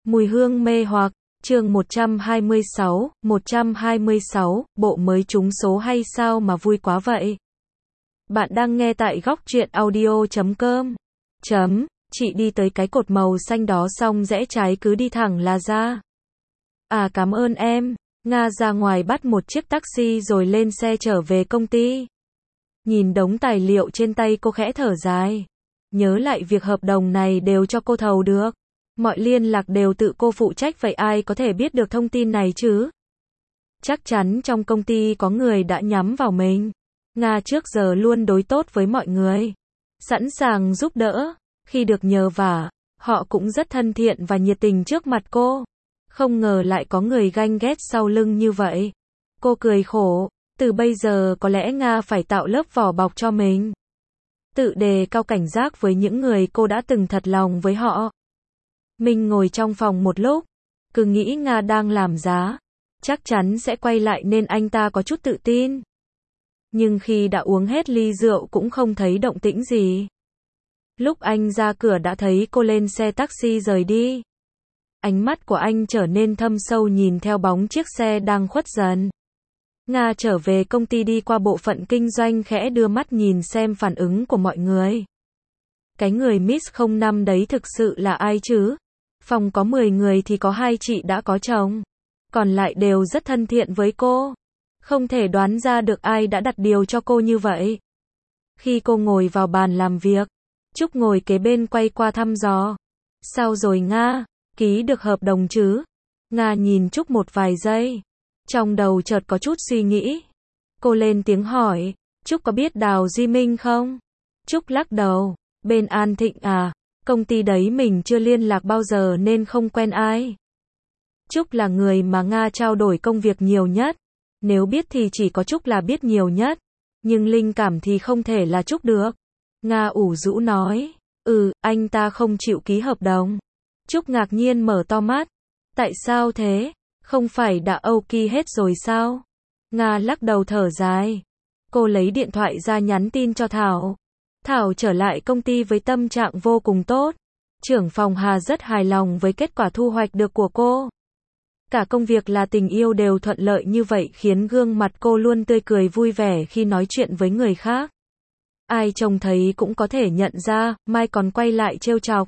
Mùi hương mê hoặc, chương 126, bộ mới trúng số hay sao mà vui quá vậy? Bạn đang nghe tại góc truyện audio.com. Chị đi tới cái cột màu xanh đó xong rẽ trái cứ đi thẳng là ra. À cảm ơn em. Nga ra ngoài bắt một chiếc taxi rồi lên xe trở về công ty. Nhìn đống tài liệu trên tay cô khẽ thở dài. Nhớ lại việc hợp đồng này đều cho cô thầu được. Mọi liên lạc đều tự cô phụ trách vậy ai có thể biết được thông tin này chứ? Chắc chắn trong công ty có người đã nhắm vào mình. Nga trước giờ luôn đối tốt với mọi người. Sẵn sàng giúp đỡ. Khi được nhờ vả, họ cũng rất thân thiện và nhiệt tình trước mặt cô. Không ngờ lại có người ganh ghét sau lưng như vậy. Cô cười khổ. Từ bây giờ có lẽ Nga phải tạo lớp vỏ bọc cho mình. Tự đề cao cảnh giác với những người cô đã từng thật lòng với họ. Mình ngồi trong phòng một lúc, cứ nghĩ Nga đang làm giá, chắc chắn sẽ quay lại nên anh ta có chút tự tin. Nhưng khi đã uống hết ly rượu cũng không thấy động tĩnh gì. Lúc anh ra cửa đã thấy cô lên xe taxi rời đi. Ánh mắt của anh trở nên thâm sâu nhìn theo bóng chiếc xe đang khuất dần. Nga trở về công ty đi qua bộ phận kinh doanh khẽ đưa mắt nhìn xem phản ứng của mọi người. Cái người Miss 05 đấy thực sự là ai chứ? Phòng có 10 người thì có 2 chị đã có chồng. Còn lại đều rất thân thiện với cô. Không thể đoán ra được ai đã đặt điều cho cô như vậy. Khi cô ngồi vào bàn làm việc, Trúc ngồi kế bên quay qua thăm dò. Sao rồi Nga? Ký được hợp đồng chứ? Nga nhìn Trúc một vài giây. Trong đầu chợt có chút suy nghĩ. Cô lên tiếng hỏi, Trúc có biết Đào Duy Minh không? Trúc lắc đầu, bên An Thịnh à? Công ty đấy mình chưa liên lạc bao giờ nên không quen ai. Trúc là người mà Nga trao đổi công việc nhiều nhất. Nếu biết thì chỉ có Trúc là biết nhiều nhất. Nhưng linh cảm thì không thể là Trúc được. Nga ủ rũ nói, anh ta không chịu ký hợp đồng. Trúc ngạc nhiên mở to mắt. Tại sao thế? Không phải đã OK hết rồi sao? Nga lắc đầu thở dài. Cô lấy điện thoại ra nhắn tin cho Thảo. Thảo trở lại công ty với tâm trạng vô cùng tốt. Trưởng phòng Hà rất hài lòng với kết quả thu hoạch được của cô. Cả công việc là tình yêu đều thuận lợi như vậy khiến gương mặt cô luôn tươi cười vui vẻ khi nói chuyện với người khác. Ai trông thấy cũng có thể nhận ra, mai còn quay lại trêu chọc.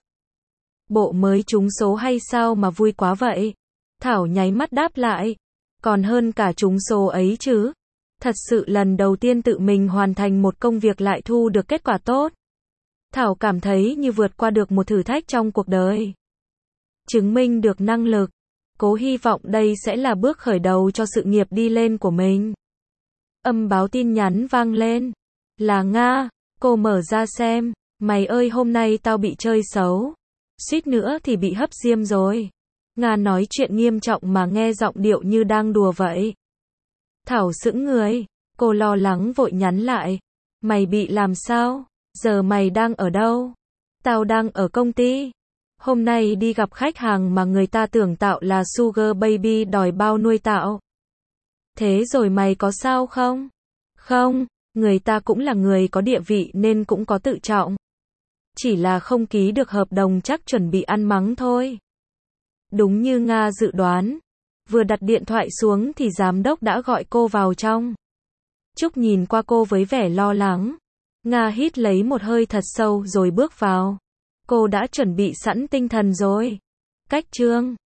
Bộ mới trúng số hay sao mà vui quá vậy? Thảo nháy mắt đáp lại. Còn hơn cả trúng số ấy chứ. Thật sự lần đầu tiên tự mình hoàn thành một công việc lại thu được kết quả tốt. Thảo cảm thấy như vượt qua được một thử thách trong cuộc đời. Chứng minh được năng lực. Cố hy vọng đây sẽ là bước khởi đầu cho sự nghiệp đi lên của mình. Âm báo tin nhắn vang lên. Là Nga. Cô mở ra xem. Mày ơi hôm nay tao bị chơi xấu. Suýt nữa thì bị hấp diêm rồi. Nga nói chuyện nghiêm trọng mà nghe giọng điệu như đang đùa vậy. Thảo sững người. Cô lo lắng vội nhắn lại. Mày bị làm sao? Giờ mày đang ở đâu? Tao đang ở công ty. Hôm nay đi gặp khách hàng mà người ta tưởng tạo là Sugar Baby đòi bao nuôi tạo. Thế rồi mày có sao không? Không, người ta cũng là người có địa vị nên cũng có tự trọng. Chỉ là không ký được hợp đồng chắc chuẩn bị ăn mắng thôi. Đúng như Nga dự đoán. Vừa đặt điện thoại xuống thì giám đốc đã gọi cô vào trong. Trúc nhìn qua cô với vẻ lo lắng. Nga hít lấy một hơi thật sâu rồi bước vào. Cô đã chuẩn bị sẵn tinh thần rồi. Cách chương